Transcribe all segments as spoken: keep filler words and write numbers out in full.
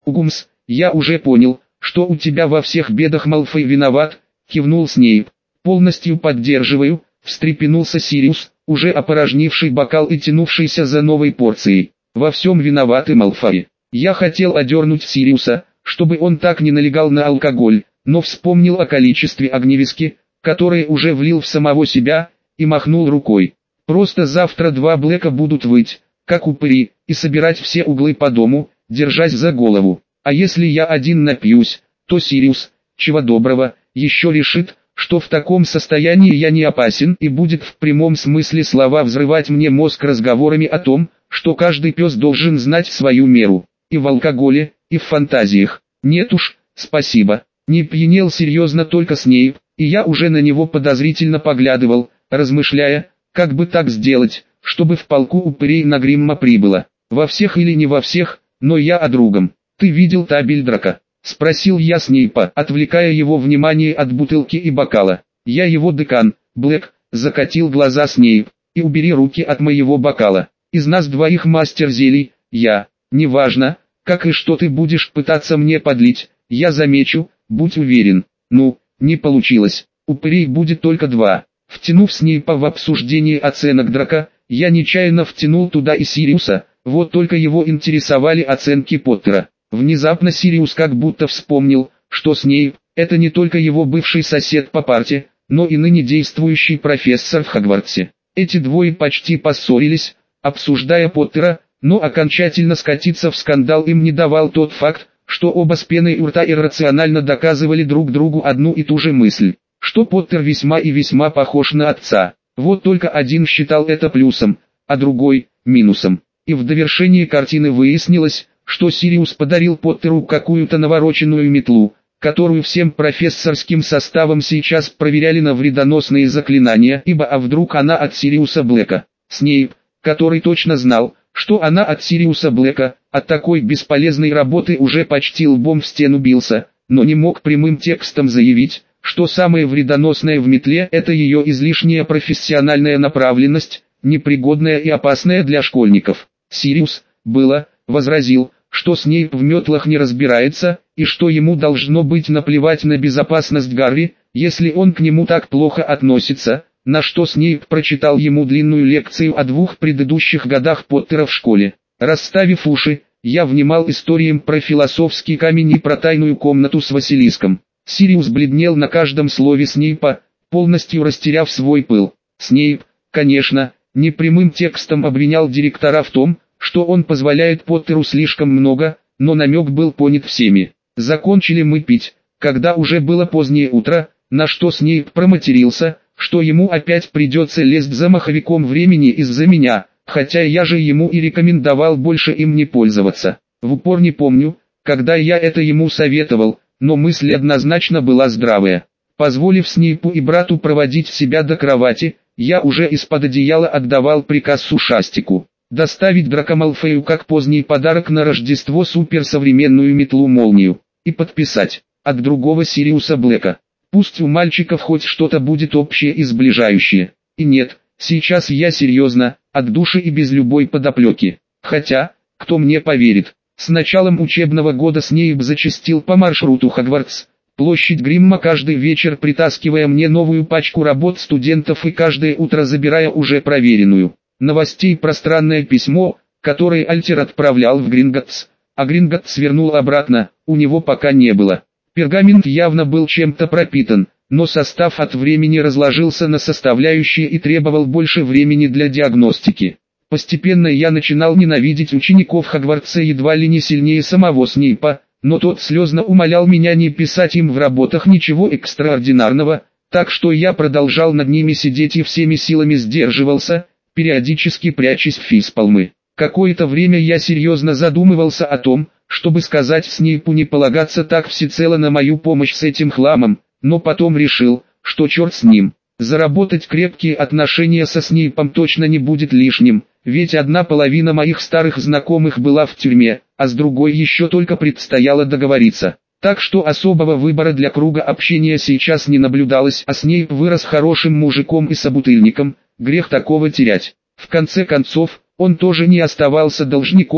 Угумс, я уже понял, что у тебя во всех бедах Малфой виноват, кивнул Снейп. Полностью поддерживаю, встрепенулся Сириус, уже опорожнивший бокал и тянувшийся за новой порцией. Во всем виноваты Малфой. Я хотел одернуть Сириуса, чтобы он так не налегал на алкоголь, но вспомнил о количестве огневиски, которое уже влил в самого себя, и махнул рукой. Просто завтра два Блэка будут выть, как упыри, и собирать все углы по дому, держась за голову. А если я один напьюсь, то Сириус, чего доброго, еще решит, что в таком состоянии я не опасен и будет в прямом смысле слова взрывать мне мозг разговорами о том, что каждый пес должен знать свою меру. И в алкоголе, и в фантазиях. Нет уж, спасибо. Не пьянел серьезно только Снейп, и я уже на него подозрительно поглядывал, размышляя, как бы так сделать, чтобы в полку упырей на Гримма прибыло. Во всех или не во всех, но я о другом. Ты видел табель Драка? Спросил я Снейпа, отвлекая его внимание от бутылки и бокала. Я его декан, Блэк, закатил глаза Снейп, и убери руки от моего бокала. Из нас двоих мастер зелий, я. Неважно, как и что ты будешь пытаться мне подлить, я замечу, будь уверен. Ну, не получилось, упырей будет только два. Втянув Снейпа в обсуждение оценок Драка, я нечаянно втянул туда и Сириуса, вот только его интересовали оценки Поттера. Внезапно Сириус как будто вспомнил, что Снейп – это не только его бывший сосед по парте, но и ныне действующий профессор в Хогвартсе. Эти двое почти поссорились, обсуждая Поттера, но окончательно скатиться в скандал им не давал тот факт, что оба с пеной у рта иррационально доказывали друг другу одну и ту же мысль, что Поттер весьма и весьма похож на отца. Вот только один считал это плюсом, а другой – минусом. И в довершении картины выяснилось, что Сириус подарил Поттеру какую-то навороченную метлу, которую всем профессорским составом сейчас проверяли на вредоносные заклинания, ибо а вдруг она от Сириуса Блэка. Снейп, который точно знал, что она от Сириуса Блэка, от такой бесполезной работы уже почти лбом в стену бился, но не мог прямым текстом заявить, что самое вредоносное в метле – это ее излишняя профессиональная направленность, непригодная и опасная для школьников. Сириус, было, возразил, что Снейп в метлах не разбирается, и что ему должно быть наплевать на безопасность Гарри, если он к нему так плохо относится, на что Снейп прочитал ему длинную лекцию о двух предыдущих годах Поттера в школе. Расставив уши, я внимал историям про философский камень и про тайную комнату с Василиском. Сириус бледнел на каждом слове Снейпа, полностью растеряв свой пыл. Снейп, конечно, непрямым текстом обвинял директора в том, что он позволяет Поттеру слишком много, но намек был понят всеми. Закончили мы пить, когда уже было позднее утро, на что Снейп проматерился, что ему опять придется лезть за маховиком времени из-за меня, хотя я же ему и рекомендовал больше им не пользоваться. В упор не помню, когда я это ему советовал, но мысль однозначно была здравая. Позволив Снейпу и брату проводить себя до кровати, я уже из-под одеяла отдавал приказ Сушастику доставить Драко Малфою как поздний подарок на Рождество суперсовременную метлу-молнию, и подписать от другого Сириуса Блэка. Пусть у мальчиков хоть что-то будет общее и сближающее. И нет, сейчас я серьезно, от души и без любой подоплеки. Хотя, кто мне поверит, с началом учебного года Снейп зачастил по маршруту Хогвартс, площадь Гримма каждый вечер притаскивая мне новую пачку работ студентов и каждое утро забирая уже проверенную. Новостей пространное письмо, которое Альтер отправлял в Гринготтс, а Гринготтс вернул обратно, у него пока не было. Пергамент явно был чем-то пропитан, но состав от времени разложился на составляющие и требовал больше времени для диагностики. Постепенно я начинал ненавидеть учеников Хогвартса едва ли не сильнее самого Снейпа, но тот слезно умолял меня не писать им в работах ничего экстраординарного, так что я продолжал над ними сидеть и всеми силами сдерживался, периодически прячась в физпалмы. Какое-то время я серьезно задумывался о том, чтобы сказать Снейпу не полагаться так всецело на мою помощь с этим хламом, но потом решил, что черт с ним. Заработать крепкие отношения со Снейпом точно не будет лишним, ведь одна половина моих старых знакомых была в тюрьме, а с другой еще только предстояло договориться. Так что особого выбора для круга общения сейчас не наблюдалось, а Снейп вырос хорошим мужиком и собутыльником, грех такого терять. В конце концов, он тоже не оставался должником,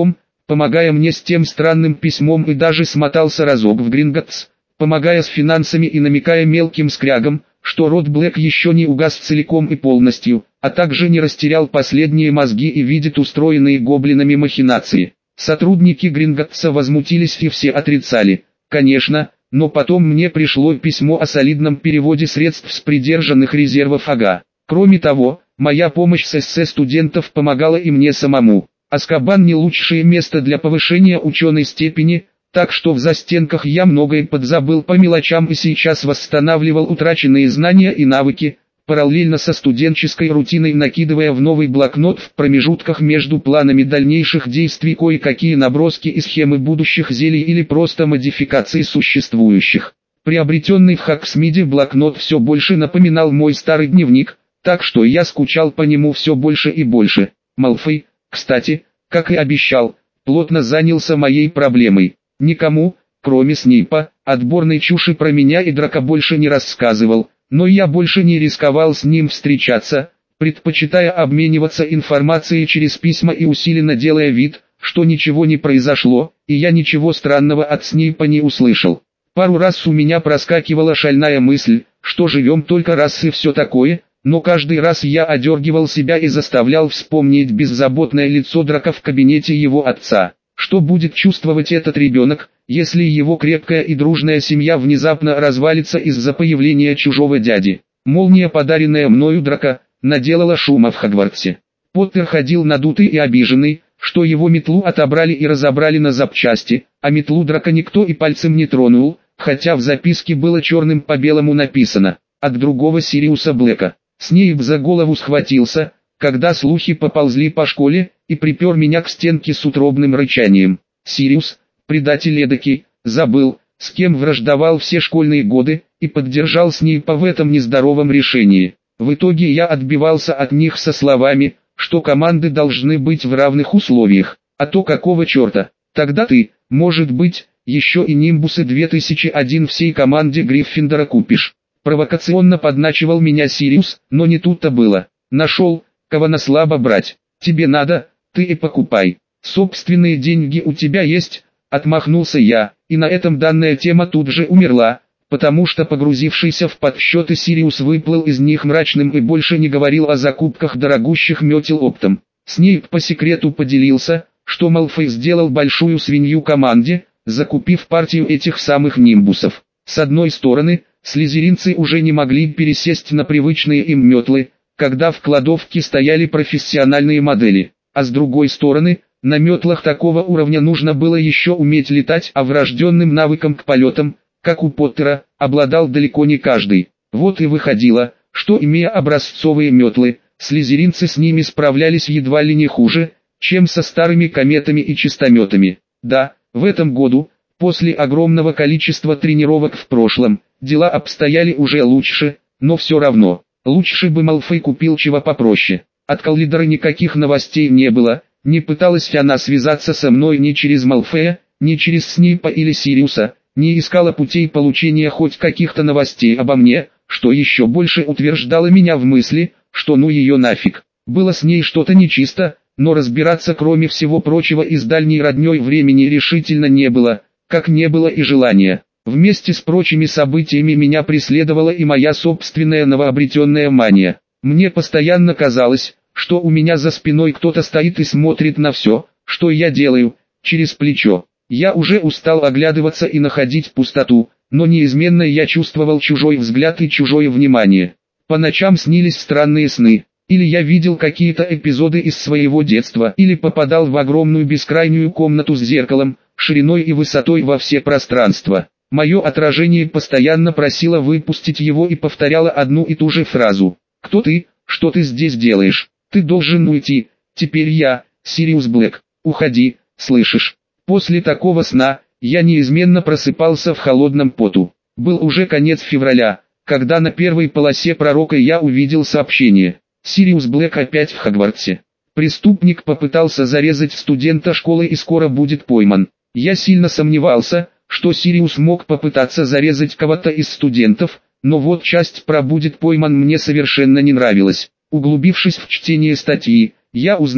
помогая мне с тем странным письмом, и даже смотался разок в Гринготтс, помогая с финансами и намекая мелким скрягам, что род Блэк еще не угас целиком и полностью, а также не растерял последние мозги и видит устроенные гоблинами махинации. Сотрудники Гринготтса возмутились и все отрицали, конечно, но потом мне пришло письмо о солидном переводе средств с придержанных резервов ага. Кроме того, моя помощь с эссе студентов помогала и мне самому. Азкабан не лучшее место для повышения ученой степени, так что в застенках я многое подзабыл по мелочам и сейчас восстанавливал утраченные знания и навыки, параллельно со студенческой рутиной накидывая в новый блокнот в промежутках между планами дальнейших действий кое-какие наброски и схемы будущих зелий или просто модификации существующих. Приобретенный в Хоксмиде блокнот все больше напоминал мой старый дневник, так что я скучал по нему все больше и больше. Малфой, кстати, как и обещал, плотно занялся моей проблемой. Никому, кроме Снейпа, отборной чуши про меня и Драка больше не рассказывал, но я больше не рисковал с ним встречаться, предпочитая обмениваться информацией через письма и усиленно делая вид, что ничего не произошло, и я ничего странного от Снейпа не услышал. Пару раз у меня проскакивала шальная мысль, что живем только раз и все такое, но каждый раз я одергивал себя и заставлял вспомнить беззаботное лицо Драка в кабинете его отца. Что будет чувствовать этот ребенок, если его крепкая и дружная семья внезапно развалится из-за появления чужого дяди? Молния, подаренная мною Драка, наделала шума в Хогвартсе. Поттер ходил надутый и обиженный, что его метлу отобрали и разобрали на запчасти, а метлу Драка никто и пальцем не тронул, хотя в записке было черным по белому написано «От другого Сириуса Блэка». Снейп за голову схватился, когда слухи поползли по школе, и припер меня к стенке с утробным рычанием. Сириус, предатель эдакий, забыл, с кем враждовал все школьные годы, и поддержал Снейпа в этом нездоровом решении. В итоге я отбивался от них со словами, что команды должны быть в равных условиях, а то какого черта, тогда ты, может быть, еще и Нимбусы две тысячи один всей команде Гриффиндора купишь. Провокационно подначивал меня Сириус, но не тут-то было. Нашел, кого на слабо брать. Тебе надо, ты и покупай. Собственные деньги у тебя есть, отмахнулся я, и на этом данная тема тут же умерла, потому что погрузившийся в подсчеты Сириус выплыл из них мрачным и больше не говорил о закупках дорогущих метел оптом. Снейп по секрету поделился, что Малфой сделал большую свинью команде, закупив партию этих самых нимбусов. С одной стороны, слизеринцы уже не могли пересесть на привычные им метлы, когда в кладовке стояли профессиональные модели, а с другой стороны, на метлах такого уровня нужно было еще уметь летать, а врожденным навыком к полетам, как у Поттера, обладал далеко не каждый. Вот и выходило, что имея образцовые метлы, слизеринцы с ними справлялись едва ли не хуже, чем со старыми кометами и чистометами. Да, в этом году, после огромного количества тренировок в прошлом, дела обстояли уже лучше, но все равно. Лучше бы Малфой купил чего попроще. От Коллидора никаких новостей не было, не пыталась она связаться со мной ни через Малфоя, ни через Снейпа или Сириуса, не искала путей получения хоть каких-то новостей обо мне, что еще больше утверждало меня в мысли, что ну ее нафиг. Было с ней что-то нечисто, но разбираться кроме всего прочего и с дальней родней времени решительно не было, как не было и желания. Вместе с прочими событиями меня преследовала и моя собственная новообретенная мания. Мне постоянно казалось, что у меня за спиной кто-то стоит и смотрит на все, что я делаю, через плечо. Я уже устал оглядываться и находить пустоту, но неизменно я чувствовал чужой взгляд и чужое внимание. По ночам снились странные сны, или я видел какие-то эпизоды из своего детства, или попадал в огромную бескрайнюю комнату с зеркалом, шириной и высотой во все пространства. Мое отражение постоянно просило выпустить его и повторяло одну и ту же фразу. «Кто ты? Что ты здесь делаешь? Ты должен уйти. Теперь я, Сириус Блэк. Уходи, слышишь?» После такого сна, я неизменно просыпался в холодном поту. Был уже конец февраля, когда на первой полосе пророка я увидел сообщение. «Сириус Блэк опять в Хогвартсе. Преступник попытался зарезать студента школы и скоро будет пойман». Я сильно сомневался, что Сириус мог попытаться зарезать кого-то из студентов, но вот часть про «будет пойман» мне совершенно не нравилась. Углубившись в чтение статьи, я узнал,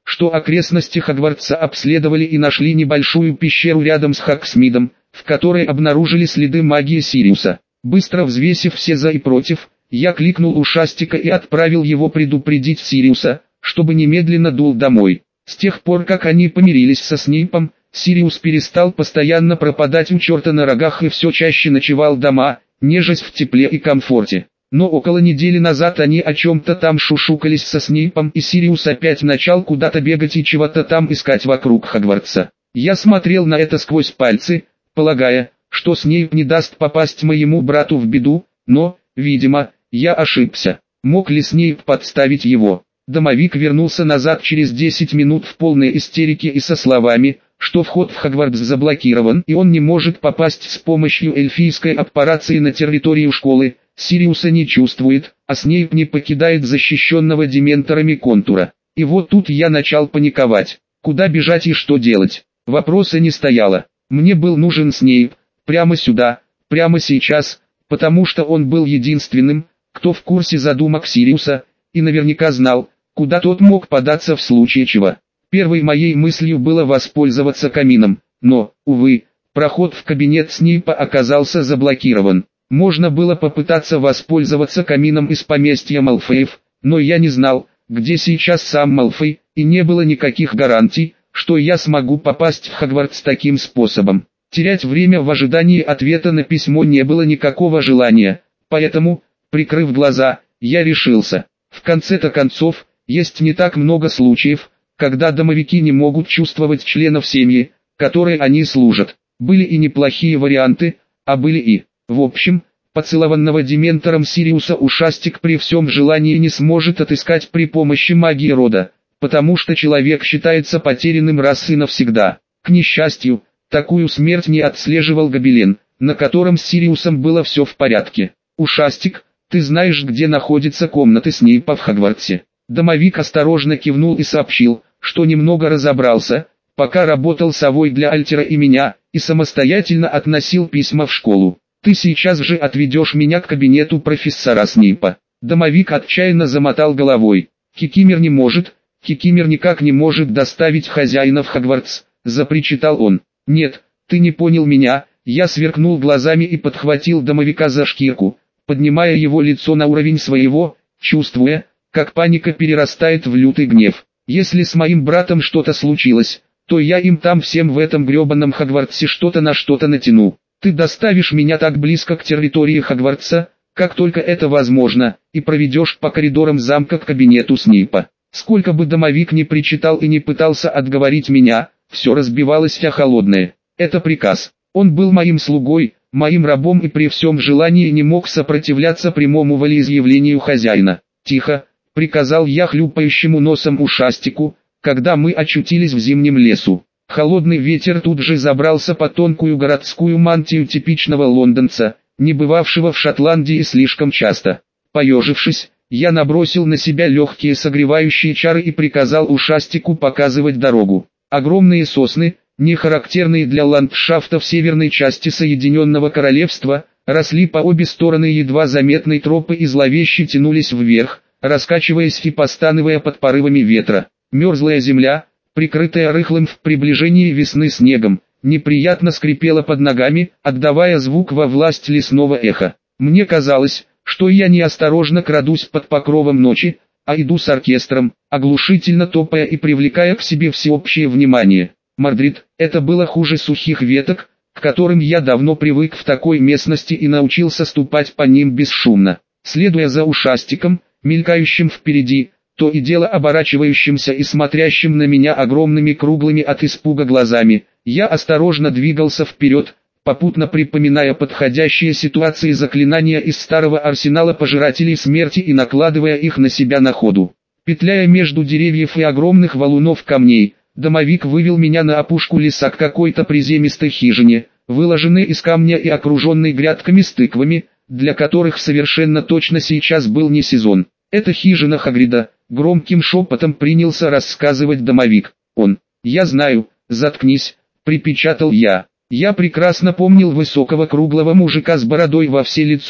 что окрестности Хогвартса обследовали и нашли небольшую пещеру рядом с Хогсмидом, в которой обнаружили следы магии Сириуса. Быстро взвесив все за и против, я кликнул ушастика и отправил его предупредить Сириуса, чтобы немедленно дул домой. С тех пор, как они помирились со Снейпом, Сириус перестал постоянно пропадать у черта на рогах и все чаще ночевал дома, нежась в тепле и комфорте. Но около недели назад они о чем-то там шушукались со Снейпом, и Сириус опять начал куда-то бегать и чего-то там искать вокруг Хогвартса. Я смотрел на это сквозь пальцы, полагая, что Снейп не даст попасть моему брату в беду, но, видимо, я ошибся. Мог ли Снейп подставить его? Домовик вернулся назад через десять минут в полной истерике и со словами, что вход в Хогвартс заблокирован и он не может попасть с помощью эльфийской аппарации на территорию школы. Сириуса не чувствует, а Снейп не покидает защищенного дементорами контура. И вот тут я начал паниковать. Куда бежать и что делать? Вопроса не стояло. Мне был нужен Снейп, прямо сюда, прямо сейчас, потому что он был единственным, кто в курсе задумок Сириуса, и наверняка знал, куда тот мог податься в случае чего. Первой моей мыслью было воспользоваться камином, но, увы, проход в кабинет Снейпа оказался заблокирован. Можно было попытаться воспользоваться камином из поместья Малфоев, но я не знал, где сейчас сам Малфой, и не было никаких гарантий, что я смогу попасть в Хогвартс таким способом. Терять время в ожидании ответа на письмо не было никакого желания, поэтому, прикрыв глаза, я решился. В конце-то концов, есть не так много случаев, когда домовики не могут чувствовать членов семьи, которой они служат. Были и неплохие варианты, а были и... В общем, поцелованного дементором Сириуса ушастик при всем желании не сможет отыскать при помощи магии рода, потому что человек считается потерянным раз и навсегда. К несчастью, такую смерть не отслеживал гобелен, на котором с Сириусом было все в порядке. «Ушастик, ты знаешь, где находятся комнаты Снейпа в Хогвартсе?» Домовик осторожно кивнул и сообщил, что немного разобрался, пока работал совой для Альтера и меня, и самостоятельно относил письма в школу. «Ты сейчас же отведешь меня к кабинету профессора Снейпа». Домовик отчаянно замотал головой. «Кикимер не может, Кикимер никак не может доставить хозяина в Хогвартс», — запричитал он. «Нет, ты не понял меня», — я сверкнул глазами и подхватил домовика за шкирку, поднимая его лицо на уровень своего, чувствуя, как паника перерастает в лютый гнев. «Если с моим братом что-то случилось, то я им там всем в этом гребаном Хогвартсе что-то на что-то натяну. Ты доставишь меня так близко к территории Хогвартса, как только это возможно, и проведешь по коридорам замка к кабинету Снейпа». Сколько бы домовик ни причитал и не пытался отговорить меня, все разбивалось о холодное. Это приказ. Он был моим слугой, моим рабом и при всем желании не мог сопротивляться прямому волеизъявлению хозяина. «Тихо», — приказал я хлюпающему носом ушастику, когда мы очутились в зимнем лесу. Холодный ветер тут же забрался под тонкую городскую мантию типичного лондонца, не бывавшего в Шотландии слишком часто. Поежившись, я набросил на себя легкие согревающие чары и приказал ушастику показывать дорогу. Огромные сосны, не характерные для ландшафта в северной части Соединенного Королевства, росли по обе стороны едва заметной тропы и зловеще тянулись вверх, раскачиваясь и постанывая под порывами ветра. Мерзлая земля, прикрытая рыхлым в приближении весны снегом, неприятно скрипела под ногами, отдавая звук во власть лесного эха. Мне казалось, что я неосторожно крадусь под покровом ночи, а иду с оркестром, оглушительно топая и привлекая к себе всеобщее внимание. Мордрид, это было хуже сухих веток, к которым я давно привык в такой местности и научился ступать по ним бесшумно. Следуя за ушастиком, мелькающим впереди, то и дело оборачивающимся и смотрящим на меня огромными круглыми от испуга глазами, я осторожно двигался вперед, попутно припоминая подходящие ситуации заклинания из старого арсенала пожирателей смерти и накладывая их на себя на ходу. Петляя между деревьев и огромных валунов камней, домовик вывел меня на опушку леса к какой-то приземистой хижине, выложенной из камня и окруженной грядками с тыквами, для которых совершенно точно сейчас был не сезон. «Это хижина Хагрида», — громким шепотом принялся рассказывать домовик. «Он, я знаю, заткнись», — припечатал я. Я прекрасно помнил высокого круглого мужика с бородой во все лицо,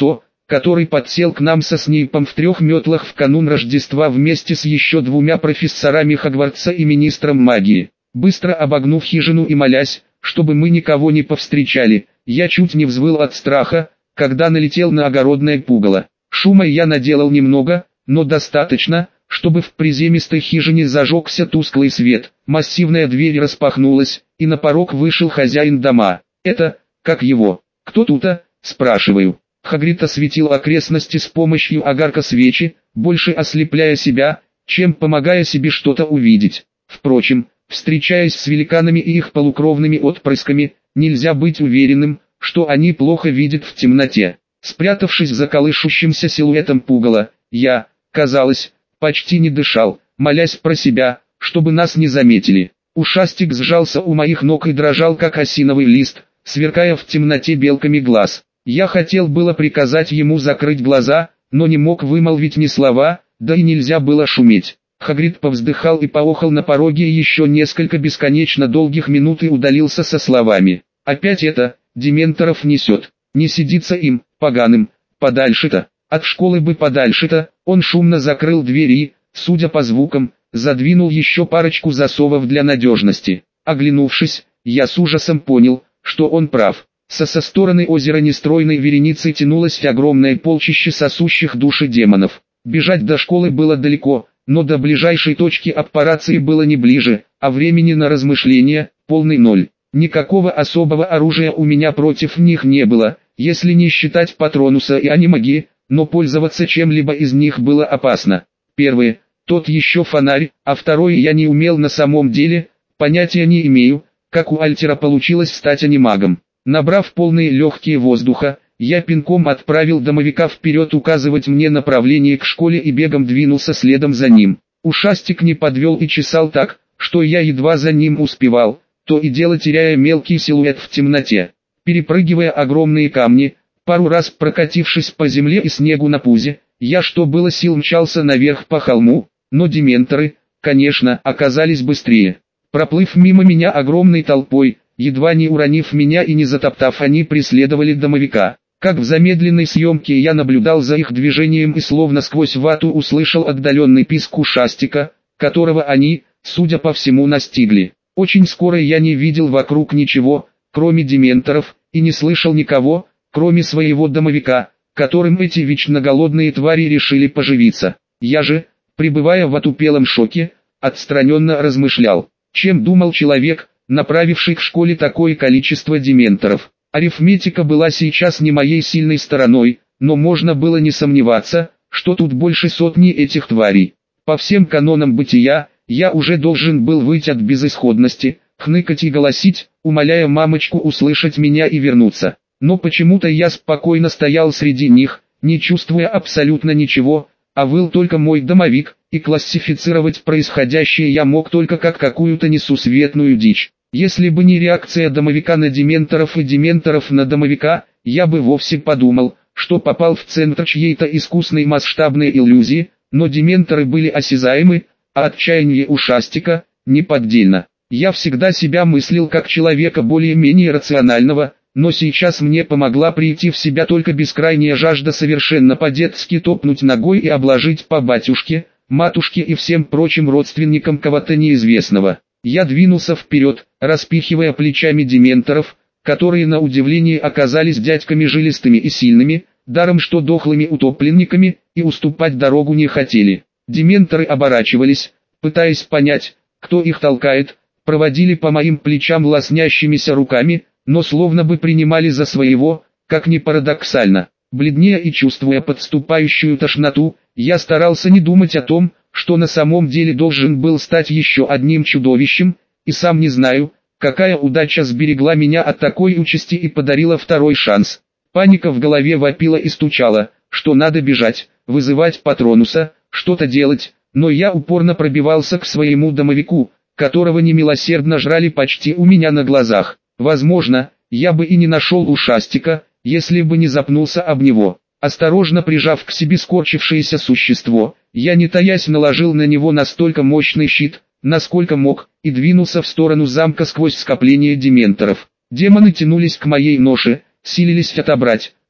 который подсел к нам со Снейпом в трех метлах в канун Рождества вместе с еще двумя профессорами Хогвартса и министром магии. Быстро обогнув хижину и молясь, чтобы мы никого не повстречали, я чуть не взвыл от страха, когда налетел на огородное пугало. Шума я наделал немного, но достаточно, чтобы в приземистой хижине зажегся тусклый свет. Массивная дверь распахнулась, и на порог вышел хозяин дома. «Это, как его? Кто тут-то?» – спрашиваю. Хагрид осветил окрестности с помощью огарка свечи, больше ослепляя себя, чем помогая себе что-то увидеть. Впрочем, встречаясь с великанами и их полукровными отпрысками, нельзя быть уверенным, что они плохо видят в темноте. Спрятавшись за колышущимся силуэтом пугала, я, казалось, почти не дышал, молясь про себя, чтобы нас не заметили. Ушастик сжался у моих ног и дрожал как осиновый лист, сверкая в темноте белками глаз. Я хотел было приказать ему закрыть глаза, но не мог вымолвить ни слова, да и нельзя было шуметь. Хагрид повздыхал и поохал на пороге еще несколько бесконечно долгих минут и удалился со словами: «Опять это, дементоров несет, не сидится им, поганым, подальше-то, от школы бы подальше-то». Он шумно закрыл дверь и, судя по звукам, задвинул еще парочку засовов для надежности. Оглянувшись, я с ужасом понял, что он прав. Со со стороны озера нестройной вереницей тянулось огромное полчище сосущих души демонов. Бежать до школы было далеко, но до ближайшей точки аппарации было не ближе, а времени на размышления полный ноль. Никакого особого оружия у меня против них не было, если не считать Патронуса и анимаги, но пользоваться чем-либо из них было опасно. Первый, тот еще фонарь, а второй я не умел на самом деле, понятия не имею, как у Альтера получилось стать анимагом. Набрав полные легкие воздуха, я пинком отправил домовика вперед указывать мне направление к школе и бегом двинулся следом за ним. Ушастик не подвел и чесал так, что я едва за ним успевал, то и дело теряя мелкий силуэт в темноте. Перепрыгивая огромные камни, пару раз прокатившись по земле и снегу на пузе, я что было сил мчался наверх по холму, но дементоры, конечно, оказались быстрее. Проплыв мимо меня огромной толпой, едва не уронив меня и не затоптав, они преследовали домовика. Как в замедленной съемке я наблюдал за их движением и словно сквозь вату услышал отдаленный писк ушастика, которого они, судя по всему, настигли. Очень скоро я не видел вокруг ничего, кроме дементоров, и не слышал никого, кроме своего домовика, которым эти вечно голодные твари решили поживиться. Я же, пребывая в отупелом шоке, отстраненно размышлял, чем думал человек, направивший к школе такое количество дементоров. Арифметика была сейчас не моей сильной стороной, но можно было не сомневаться, что тут больше сотни этих тварей. По всем канонам бытия, я уже должен был выйти от безысходности, хныкать и голосить, умоляя мамочку услышать меня и вернуться. Но почему-то я спокойно стоял среди них, не чувствуя абсолютно ничего, а выл только мой домовик, и классифицировать происходящее я мог только как какую-то несусветную дичь. Если бы не реакция домовика на дементоров и дементоров на домовика, я бы вовсе подумал, что попал в центр чьей-то искусной масштабной иллюзии, но дементоры были осязаемы, а отчаяние ушастика – неподдельно. Я всегда себя мыслил как человека более-менее рационального, но сейчас мне помогла прийти в себя только бескрайняя жажда совершенно по-детски топнуть ногой и обложить по батюшке, матушке и всем прочим родственникам кого-то неизвестного. Я двинулся вперед, распихивая плечами дементоров, которые на удивление оказались дядьками жилистыми и сильными, даром что дохлыми утопленниками, и уступать дорогу не хотели. Дементоры оборачивались, пытаясь понять, кто их толкает, проводили по моим плечам лоснящимися руками, но словно бы принимали за своего, как ни парадоксально. Бледнее и чувствуя подступающую тошноту, я старался не думать о том, что на самом деле должен был стать еще одним чудовищем, и сам не знаю, какая удача сберегла меня от такой участи и подарила второй шанс. Паника в голове вопила и стучала, что надо бежать, вызывать Патронуса, что-то делать, но я упорно пробивался к своему домовику, которого немилосердно жрали почти у меня на глазах. Возможно, я бы и не нашел ушастика, если бы не запнулся об него. Осторожно прижав к себе скорчившееся существо, я не таясь наложил на него настолько мощный щит, насколько мог, и двинулся в сторону замка сквозь скопление дементоров. Демоны тянулись к моей ноше, силились отобрать,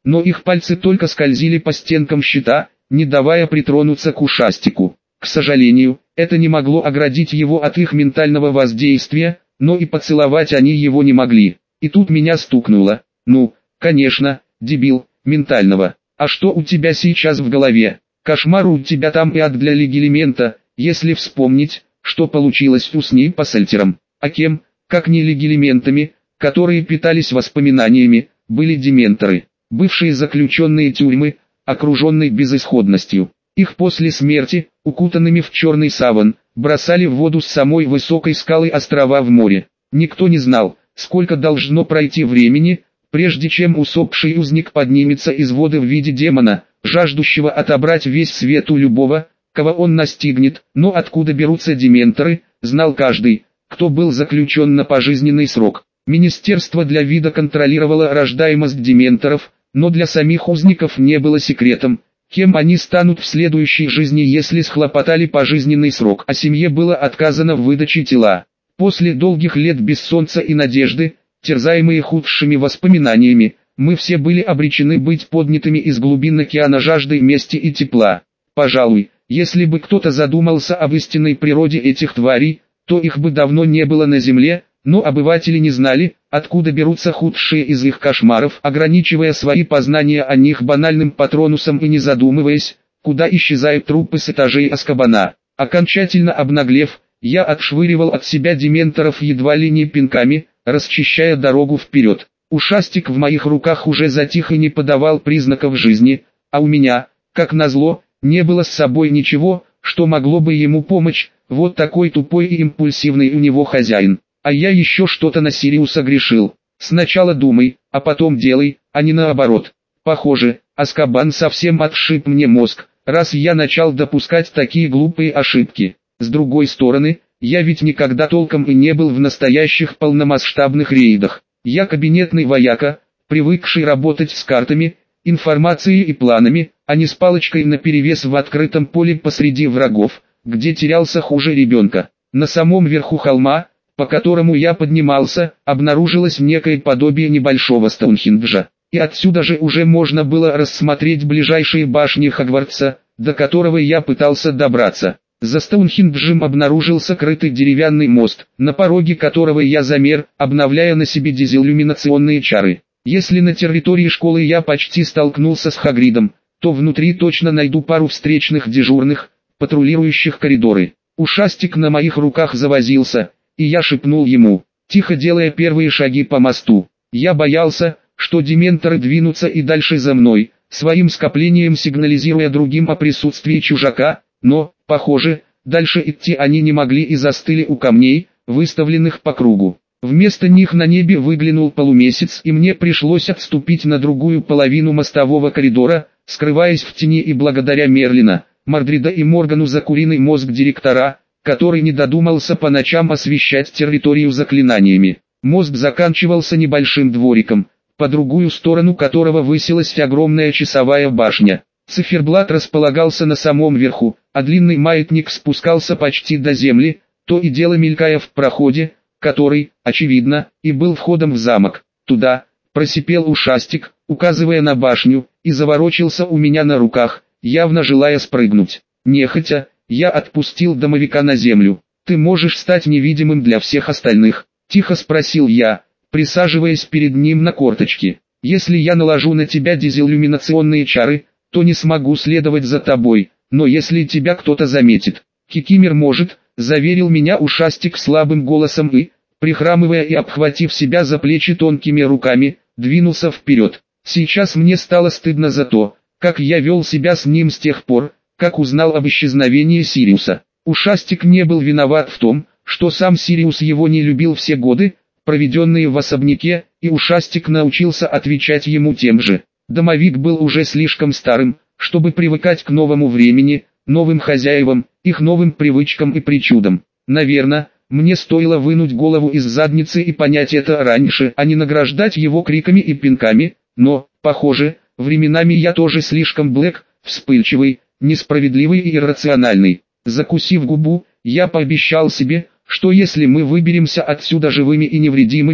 но их пальцы только скользили по стенкам щита, не давая притронуться к ушастику. К сожалению, это не могло оградить его от их ментального воздействия, но и поцеловать они его не могли. И тут меня стукнуло. Ну, конечно, дебил, ментального. А что у тебя сейчас в голове? Кошмар у тебя там и ад для легилимента, если вспомнить, что получилось у Снейпа с Альтером. А кем, как не легилиментами, которые питались воспоминаниями, были дементоры, бывшие заключенные тюрьмы, окруженные безысходностью. Их после смерти, укутанными в черный саван, бросали в воду с самой высокой скалы острова в море. Никто не знал, сколько должно пройти времени, прежде чем усопший узник поднимется из воды в виде демона, жаждущего отобрать весь свет у любого, кого он настигнет. Но откуда берутся дементоры, знал каждый, кто был заключен на пожизненный срок. Министерство для вида контролировало рождаемость дементоров, но для самих узников не было секретом, кем они станут в следующей жизни, если схлопотали пожизненный срок, а семье было отказано в выдаче тела. После долгих лет бессонца и надежды, терзаемые худшими воспоминаниями, мы все были обречены быть поднятыми из глубин океана жаждой мести и тепла. Пожалуй, если бы кто-то задумался об истинной природе этих тварей, то их бы давно не было на земле, но обыватели не знали, откуда берутся худшие из их кошмаров, ограничивая свои познания о них банальным патронусом и не задумываясь, куда исчезают трупы с этажей Азкабана. Окончательно обнаглев, я отшвыривал от себя дементоров едва ли не пинками, расчищая дорогу вперед. Ушастик в моих руках уже затих и не подавал признаков жизни, а у меня, как назло, не было с собой ничего, что могло бы ему помочь. Вот такой тупой и импульсивный у него хозяин. А я еще что-то на Сириуса грешил. Сначала думай, а потом делай, а не наоборот. Похоже, Азкабан совсем отшиб мне мозг, раз я начал допускать такие глупые ошибки. С другой стороны, я ведь никогда толком и не был в настоящих полномасштабных рейдах. Я кабинетный вояка, привыкший работать с картами, информацией и планами, а не с палочкой наперевес в открытом поле посреди врагов, где терялся хуже ребенка. На самом верху холма, по которому я поднимался, обнаружилось некое подобие небольшого Стоунхенджа, и отсюда же уже можно было рассмотреть ближайшие башни Хогвартса, до которого я пытался добраться. За Стоунхенджем обнаружился крытый деревянный мост, на пороге которого я замер, обновляя на себе дизелюминационные чары. Если на территории школы я почти столкнулся с Хагридом, то внутри точно найду пару встречных дежурных, патрулирующих коридоры. Ушастик на моих руках завозился, и я шепнул ему, тихо делая первые шаги по мосту. Я боялся, что дементоры двинутся и дальше за мной, своим скоплением сигнализируя другим о присутствии чужака, но, похоже, дальше идти они не могли и застыли у камней, выставленных по кругу. Вместо них на небе выглянул полумесяц, и мне пришлось отступить на другую половину мостового коридора, скрываясь в тени, и благодаря Мерлина, Мордрида и Моргану за куриный мозг директора, который не додумался по ночам освещать территорию заклинаниями. Мост заканчивался небольшим двориком, по другую сторону которого высилась огромная часовая башня. Циферблат располагался на самом верху, а длинный маятник спускался почти до земли, то и дело мелькая в проходе, который, очевидно, и был входом в замок. Туда, просипел ушастик, указывая на башню, и заворочился у меня на руках, явно желая спрыгнуть. Нехотя, я отпустил домовика на землю. «Ты можешь стать невидимым для всех остальных?» — тихо спросил я, присаживаясь перед ним на корточки. «Если я наложу на тебя дизелюминационные чары, то не смогу следовать за тобой, но если тебя кто-то заметит, Кикимер может», — заверил меня ушастик слабым голосом и, прихрамывая и обхватив себя за плечи тонкими руками, двинулся вперед. Сейчас мне стало стыдно за то, как я вел себя с ним с тех пор, как узнал об исчезновении Сириуса. Ушастик не был виноват в том, что сам Сириус его не любил все годы, проведенные в особняке, и ушастик научился отвечать ему тем же. Домовик был уже слишком старым, чтобы привыкать к новому времени, новым хозяевам, их новым привычкам и причудам. Наверное, мне стоило вынуть голову из задницы и понять это раньше, а не награждать его криками и пинками, но, похоже, временами я тоже слишком блэк, вспыльчивый, несправедливый и иррациональный. Закусив губу, я пообещал себе, что если мы выберемся отсюда живыми и невредимыми,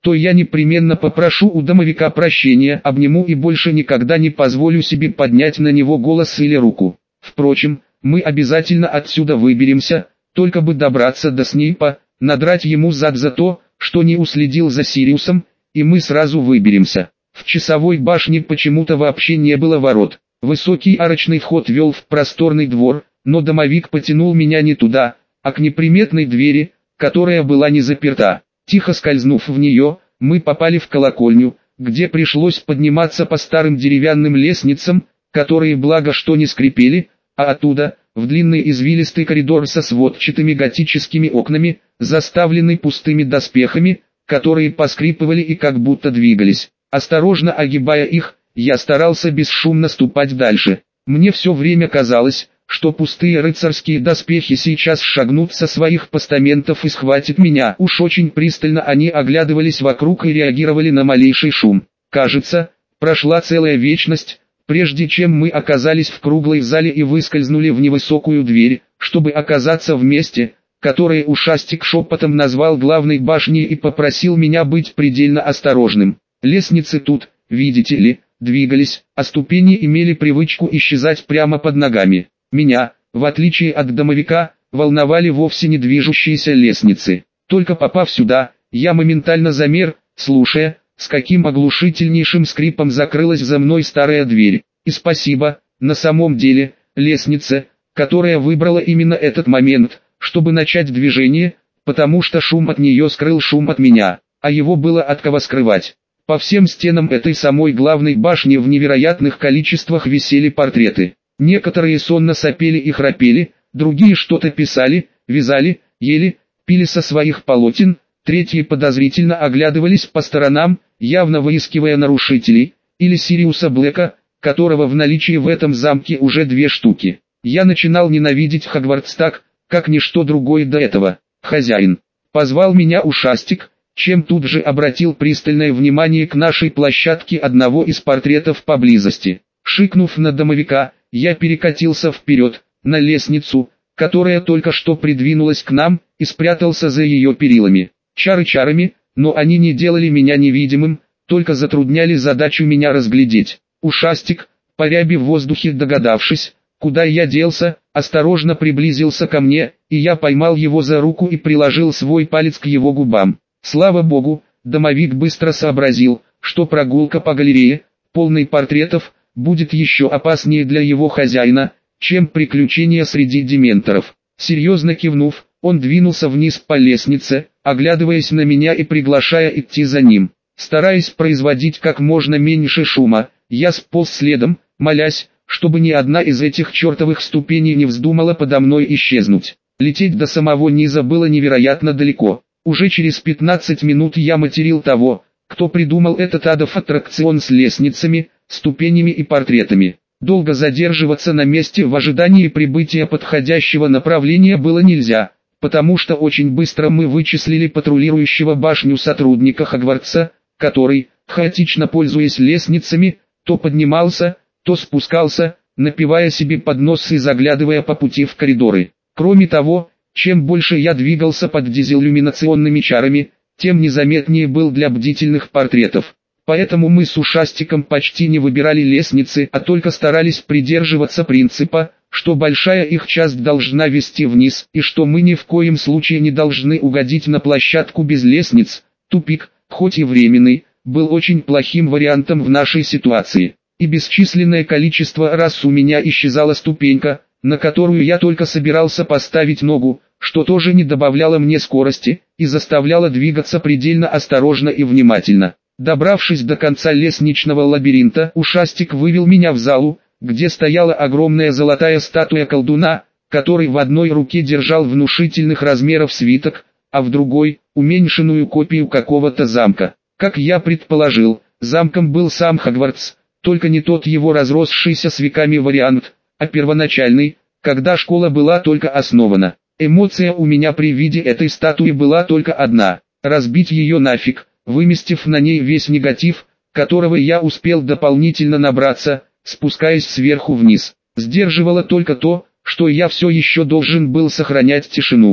то я непременно попрошу у домовика прощения, обниму и больше никогда не позволю себе поднять на него голос или руку. Впрочем, мы обязательно отсюда выберемся, только бы добраться до Снейпа, надрать ему зад за то, что не уследил за Сириусом, и мы сразу выберемся. В часовой башне почему-то вообще не было ворот. Высокий арочный вход вел в просторный двор, но домовик потянул меня не туда, а к неприметной двери, которая была не заперта. Тихо скользнув в нее, мы попали в колокольню, где пришлось подниматься по старым деревянным лестницам, которые благо что не скрипели, а оттуда, в длинный извилистый коридор со сводчатыми готическими окнами, заставленный пустыми доспехами, которые поскрипывали и как будто двигались. Осторожно огибая их, я старался бесшумно ступать дальше. Мне все время казалось, что пустые рыцарские доспехи сейчас шагнут со своих постаментов и схватят меня. Уж очень пристально они оглядывались вокруг и реагировали на малейший шум. Кажется, прошла целая вечность, прежде чем мы оказались в круглой зале и выскользнули в невысокую дверь, чтобы оказаться в месте, которое Ушастик шепотом назвал главной башней и попросил меня быть предельно осторожным. Лестницы тут, видите ли, двигались, а ступени имели привычку исчезать прямо под ногами. Меня, в отличие от домовика, волновали вовсе не движущиеся лестницы. Только попав сюда, я моментально замер, слушая, с каким оглушительнейшим скрипом закрылась за мной старая дверь. И спасибо, на самом деле, лестнице, которая выбрала именно этот момент, чтобы начать движение, потому что шум от нее скрыл шум от меня, а его было от кого скрывать. По всем стенам этой самой главной башни в невероятных количествах висели портреты. Некоторые сонно сопели и храпели, другие что-то писали, вязали, ели, пили со своих полотен, третьи подозрительно оглядывались по сторонам, явно выискивая нарушителей, или Сириуса Блэка, которого в наличии в этом замке уже две штуки. Я начинал ненавидеть Хогвартс так, как ничто другое до этого. Хозяин позвал меня Ушастик, чем тут же обратил пристальное внимание к нашей площадке одного из портретов поблизости. Шикнув на домовика, я перекатился вперед, на лестницу, которая только что придвинулась к нам, и спрятался за ее перилами. Чары чарами, но они не делали меня невидимым, только затрудняли задачу меня разглядеть. Ушастик, парябя в воздухе догадавшись, куда я делся, осторожно приблизился ко мне, и я поймал его за руку и приложил свой палец к его губам. Слава богу, домовик быстро сообразил, что прогулка по галерее, полной портретов, будет еще опаснее для его хозяина, чем приключения среди дементоров. Серьезно кивнув, он двинулся вниз по лестнице, оглядываясь на меня и приглашая идти за ним. Стараясь производить как можно меньше шума, я сполз следом, молясь, чтобы ни одна из этих чертовых ступеней не вздумала подо мной исчезнуть. Лететь до самого низа было невероятно далеко. Уже через пятнадцать минут я материл того, кто придумал этот адов аттракцион с лестницами, ступенями и портретами. Долго задерживаться на месте в ожидании прибытия подходящего направления было нельзя, потому что очень быстро мы вычислили патрулирующего башню сотрудника Хогвартса, который, хаотично пользуясь лестницами, то поднимался, то спускался, напевая себе под нос и заглядывая по пути в коридоры. Кроме того, чем больше я двигался под дизелюминационными чарами, тем незаметнее был для бдительных портретов. Поэтому мы с Ушастиком почти не выбирали лестницы, а только старались придерживаться принципа, что большая их часть должна вести вниз, и что мы ни в коем случае не должны угодить на площадку без лестниц. Тупик, хоть и временный, был очень плохим вариантом в нашей ситуации. И бесчисленное количество раз у меня исчезала ступенька, на которую я только собирался поставить ногу, что тоже не добавляло мне скорости, и заставляло двигаться предельно осторожно и внимательно. Добравшись до конца лестничного лабиринта, Ушастик вывел меня в залу, где стояла огромная золотая статуя колдуна, который в одной руке держал внушительных размеров свиток, а в другой – уменьшенную копию какого-то замка. Как я предположил, замком был сам Хогвартс, только не тот его разросшийся с веками вариант, а первоначальный, когда школа была только основана. Эмоция у меня при виде этой статуи была только одна – разбить ее нафиг, выместив на ней весь негатив, которого я успел дополнительно набраться, спускаясь сверху вниз. Сдерживало только то, что я все еще должен был сохранять тишину.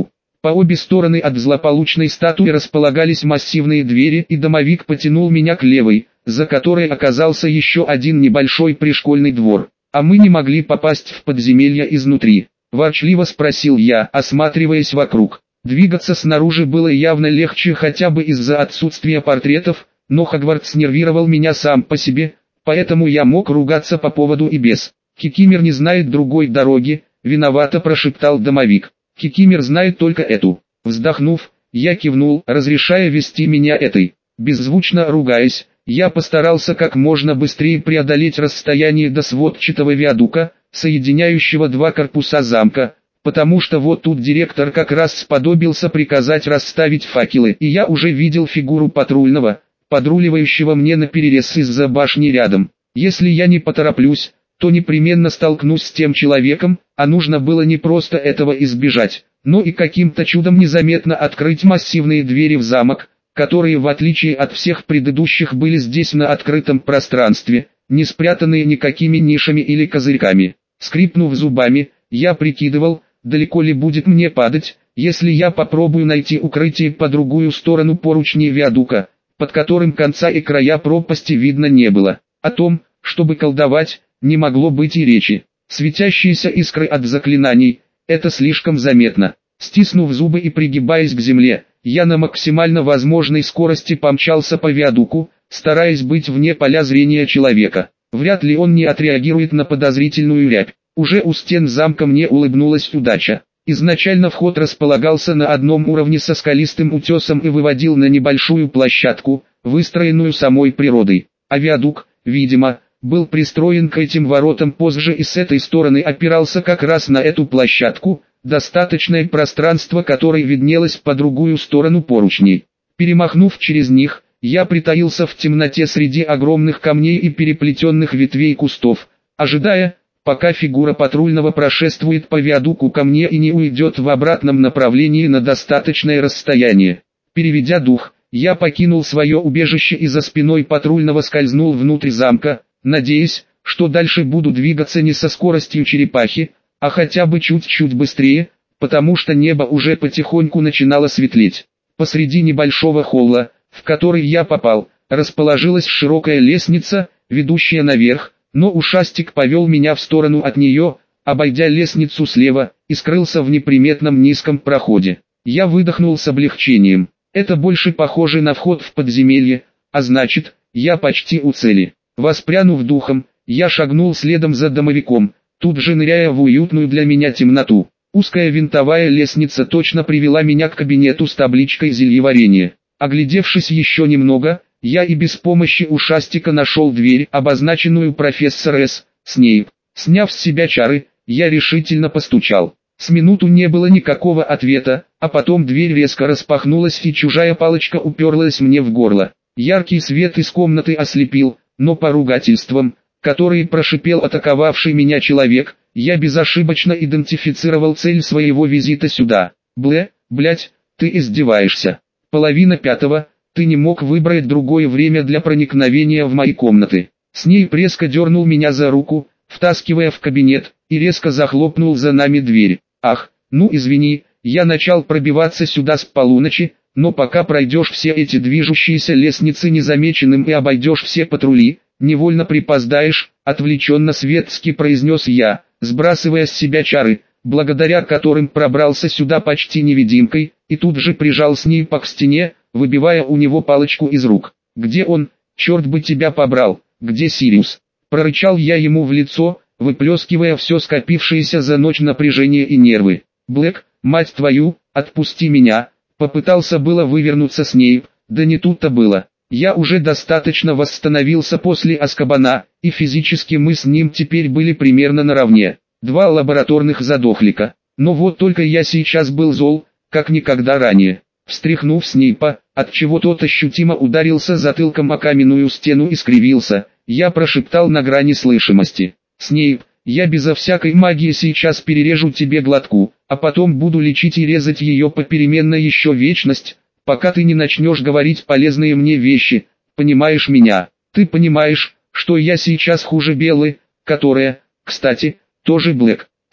По обе стороны от злополучной статуи располагались массивные двери, и домовик потянул меня к левой, за которой оказался еще один небольшой пришкольный двор. «А мы не могли попасть в подземелье изнутри?» – ворчливо спросил я, осматриваясь вокруг. Двигаться снаружи было явно легче хотя бы из-за отсутствия портретов, но Хогвартс нервировал меня сам по себе, поэтому я мог ругаться по поводу и без. «Кикимер не знает другой дороги», – виновато прошептал домовик. «Кикимер знает только эту». Вздохнув, я кивнул, разрешая вести меня этой. Беззвучно ругаясь, я постарался как можно быстрее преодолеть расстояние до сводчатого виадука, соединяющего два корпуса замка, потому что вот тут директор как раз сподобился приказать расставить факелы, и я уже видел фигуру патрульного, подруливающего мне наперерез из-за башни рядом. Если я не потороплюсь, то непременно столкнусь с тем человеком, а нужно было не просто этого избежать, но и каким-то чудом незаметно открыть массивные двери в замок, которые в отличие от всех предыдущих были здесь на открытом пространстве, не спрятанные никакими нишами или козырьками. Скрипнув зубами, я прикидывал, далеко ли будет мне падать, если я попробую найти укрытие по другую сторону поручней виадука, под которым конца и края пропасти видно не было. О том, чтобы колдовать, не могло быть и речи. Светящиеся искры от заклинаний – это слишком заметно. Стиснув зубы и пригибаясь к земле, я на максимально возможной скорости помчался по виадуку, стараясь быть вне поля зрения человека. Вряд ли он не отреагирует на подозрительную рябь. Уже у стен замка мне улыбнулась удача. Изначально вход располагался на одном уровне со скалистым утесом и выводил на небольшую площадку, выстроенную самой природой. А виадук, видимо, был пристроен к этим воротам позже и с этой стороны опирался как раз на эту площадку, достаточное пространство которой виднелось по другую сторону поручней. Перемахнув через них, я притаился в темноте среди огромных камней и переплетенных ветвей кустов, ожидая, пока фигура патрульного прошествует по виадуку ко мне и не уйдет в обратном направлении на достаточное расстояние. Переведя дух, я покинул свое убежище и за спиной патрульного скользнул внутрь замка, надеясь, что дальше буду двигаться не со скоростью черепахи, а хотя бы чуть-чуть быстрее, потому что небо уже потихоньку начинало светлеть. Посреди небольшого холла, в который я попал, расположилась широкая лестница, ведущая наверх, но ушастик повел меня в сторону от нее, обойдя лестницу слева, и скрылся в неприметном низком проходе. Я выдохнул с облегчением. Это больше похоже на вход в подземелье, а значит, я почти у цели. Воспрянув духом, я шагнул следом за домовиком, тут же ныряя в уютную для меня темноту. Узкая винтовая лестница точно привела меня к кабинету с табличкой «Зельеварение». Оглядевшись еще немного, я и без помощи ушастика нашел дверь, обозначенную профессор С. Снейп. Сняв с себя чары, я решительно постучал. С минуту не было никакого ответа, а потом дверь резко распахнулась и чужая палочка уперлась мне в горло. Яркий свет из комнаты ослепил, но по ругательствам, которые прошипел атаковавший меня человек, я безошибочно идентифицировал цель своего визита сюда. Блэ, блять, ты издеваешься. Половина пятого, ты не мог выбрать другое время для проникновения в мои комнаты. Снейп резко дернул меня за руку, втаскивая в кабинет, и резко захлопнул за нами дверь. Ах, ну извини, я начал пробиваться сюда с полуночи, но пока пройдешь все эти движущиеся лестницы незамеченным и обойдешь все патрули, невольно припоздаешь, отвлеченно светски произнес я, сбрасывая с себя чары, благодаря которым пробрался сюда почти невидимкой, и тут же прижал Снейпа к стене, выбивая у него палочку из рук. «Где он? Черт бы тебя побрал! Где Сириус?» Прорычал я ему в лицо, выплескивая все скопившееся за ночь напряжение и нервы. «Блэк, мать твою, отпусти меня!» Попытался было вывернуться Снейп, да не тут-то было. Я уже достаточно восстановился после Азкабана, и физически мы с ним теперь были примерно наравне. Два лабораторных задохлика. Но вот только я сейчас был зол, как никогда ранее. Встряхнув Снейпа, отчего тот ощутимо ударился затылком о каменную стену и скривился, я прошептал на грани слышимости. «Снейп, я безо всякой магии сейчас перережу тебе глотку, а потом буду лечить и резать ее попеременно еще вечность, пока ты не начнешь говорить полезные мне вещи, понимаешь меня? Ты понимаешь, что я сейчас хуже Беллы, которая, кстати, тоже Блэк, то есть,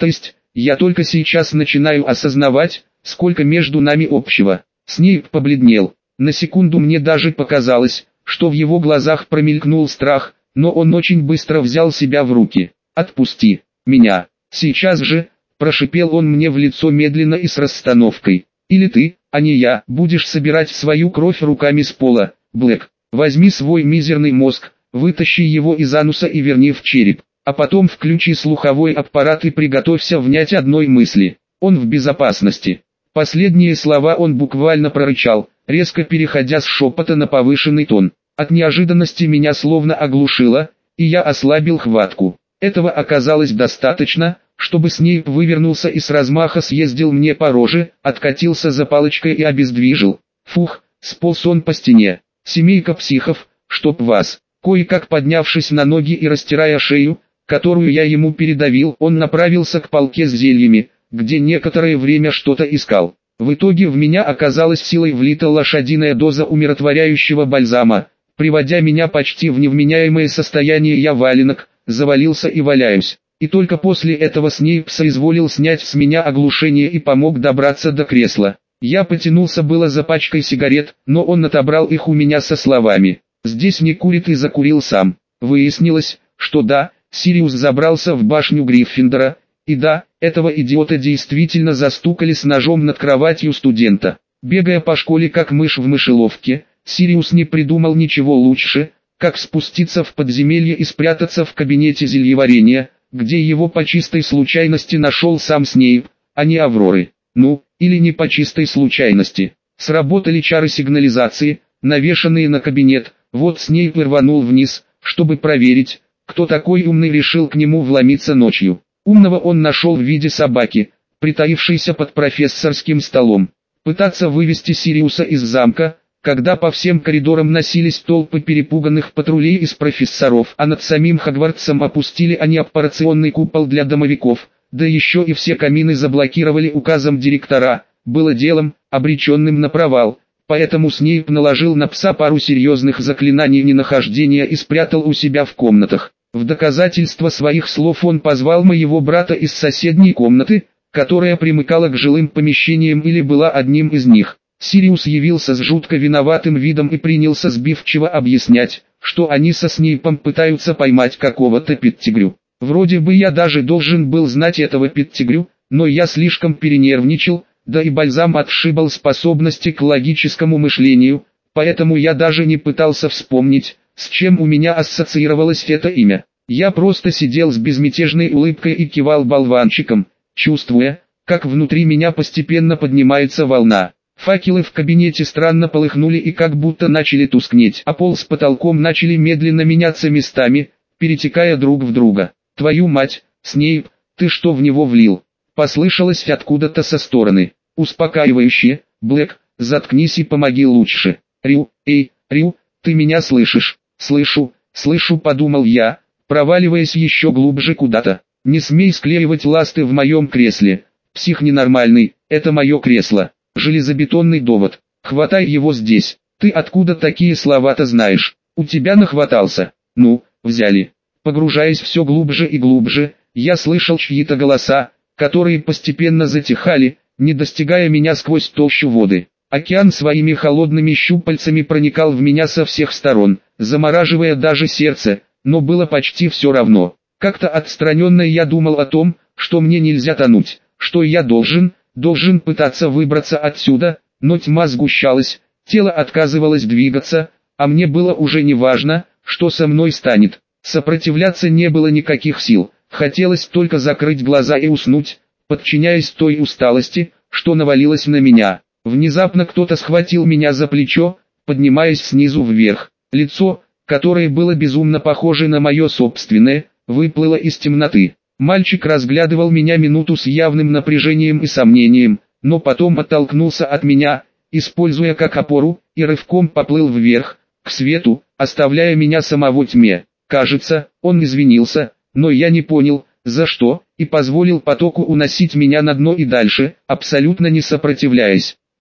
я только сейчас начинаю осознавать, сколько между нами общего. Снейп побледнел. На секунду мне даже показалось, что в его глазах промелькнул страх, но он очень быстро взял себя в руки. «Отпусти меня. Сейчас же», – прошипел он мне в лицо медленно и с расстановкой. «Или ты, а не я, будешь собирать свою кровь руками с пола, Блэк. Возьми свой мизерный мозг, вытащи его из ануса и верни в череп, а потом включи слуховой аппарат и приготовься внять одной мысли. Он в безопасности». Последние слова он буквально прорычал, резко переходя с шепота на повышенный тон. От неожиданности меня словно оглушило, и я ослабил хватку. Этого оказалось достаточно, чтобы Снейп вывернулся и с размаха съездил мне по роже, откатился за палочкой и обездвижил. Фух, сполз он по стене. Семейка психов, чтоб вас. Кое-как поднявшись на ноги и растирая шею, которую я ему передавил, он направился к полке с зельями, где некоторое время что-то искал. В итоге в меня оказалась силой влита лошадиная доза умиротворяющего бальзама, приводя меня почти в невменяемое состояние. Я валенок, завалился и валяюсь. И только после этого Снейп соизволил снять с меня оглушение и помог добраться до кресла. Я потянулся было за пачкой сигарет, но он отобрал их у меня со словами: «Здесь не курит», и закурил сам. Выяснилось, что да, Сириус забрался в башню Гриффиндора, и да, этого идиота действительно застукали с ножом над кроватью студента. Бегая по школе как мышь в мышеловке, Сириус не придумал ничего лучше, как спуститься в подземелье и спрятаться в кабинете зельеварения, где его по чистой случайности нашел сам Снейп, а не Авроры. Ну, или не по чистой случайности. Сработали чары сигнализации, навешанные на кабинет. Вот Снейп рванул вниз, чтобы проверить, кто такой умный решил к нему вломиться ночью. Умного он нашел в виде собаки, притаившейся под профессорским столом. Пытаться вывести Сириуса из замка, когда по всем коридорам носились толпы перепуганных патрулей из профессоров, а над самим Хогвартсом опустили они операционный купол для домовиков, да еще и все камины заблокировали указом директора, было делом, обреченным на провал. Поэтому Снейп наложил на пса пару серьезных заклинаний ненахождения и спрятал у себя в комнатах. В доказательство своих слов он позвал моего брата из соседней комнаты, которая примыкала к жилым помещениям или была одним из них. Сириус явился с жутко виноватым видом и принялся сбивчиво объяснять, что они со Снейпом пытаются поймать какого-то Петтигрю. Вроде бы я даже должен был знать этого Петтигрю, но я слишком перенервничал, да и бальзам отшибал способности к логическому мышлению, поэтому я даже не пытался вспомнить, с чем у меня ассоциировалось это имя. Я просто сидел с безмятежной улыбкой и кивал болванчиком, чувствуя, как внутри меня постепенно поднимается волна. Факелы в кабинете странно полыхнули и как будто начали тускнеть, а пол с потолком начали медленно меняться местами, перетекая друг в друга. «Твою мать, Снейп, ты что в него влил?» Послышалось откуда-то со стороны. Успокаивающе: «Блэк, заткнись и помоги лучше». «Рю, эй, Рю, ты меня слышишь?» «Слышу, слышу», подумал я, проваливаясь еще глубже куда-то. «Не смей склеивать ласты в моем кресле. Псих ненормальный, это мое кресло». Железобетонный довод. «Хватай его здесь. Ты откуда такие слова-то знаешь? У тебя нахватался?» «Ну, взяли». Погружаясь все глубже и глубже, я слышал чьи-то голоса, которые постепенно затихали, не достигая меня сквозь толщу воды. Океан своими холодными щупальцами проникал в меня со всех сторон, замораживая даже сердце, но было почти все равно. Как-то отстраненно я думал о том, что мне нельзя тонуть, что я должен, должен пытаться выбраться отсюда, но тьма сгущалась, тело отказывалось двигаться, а мне было уже не важно, что со мной станет. Сопротивляться не было никаких сил, хотелось только закрыть глаза и уснуть, подчиняясь той усталости, что навалилась на меня. Внезапно кто-то схватил меня за плечо, поднимаясь снизу вверх. Лицо, которое было безумно похоже на мое собственное, выплыло из темноты. Мальчик разглядывал меня минуту с явным напряжением и сомнением, но потом оттолкнулся от меня, используя как опору, и рывком поплыл вверх, к свету, оставляя меня самого тьме. Кажется, он извинился, но я не понял, за что, и позволил потоку уносить меня на дно и дальше, абсолютно не сопротивляясь.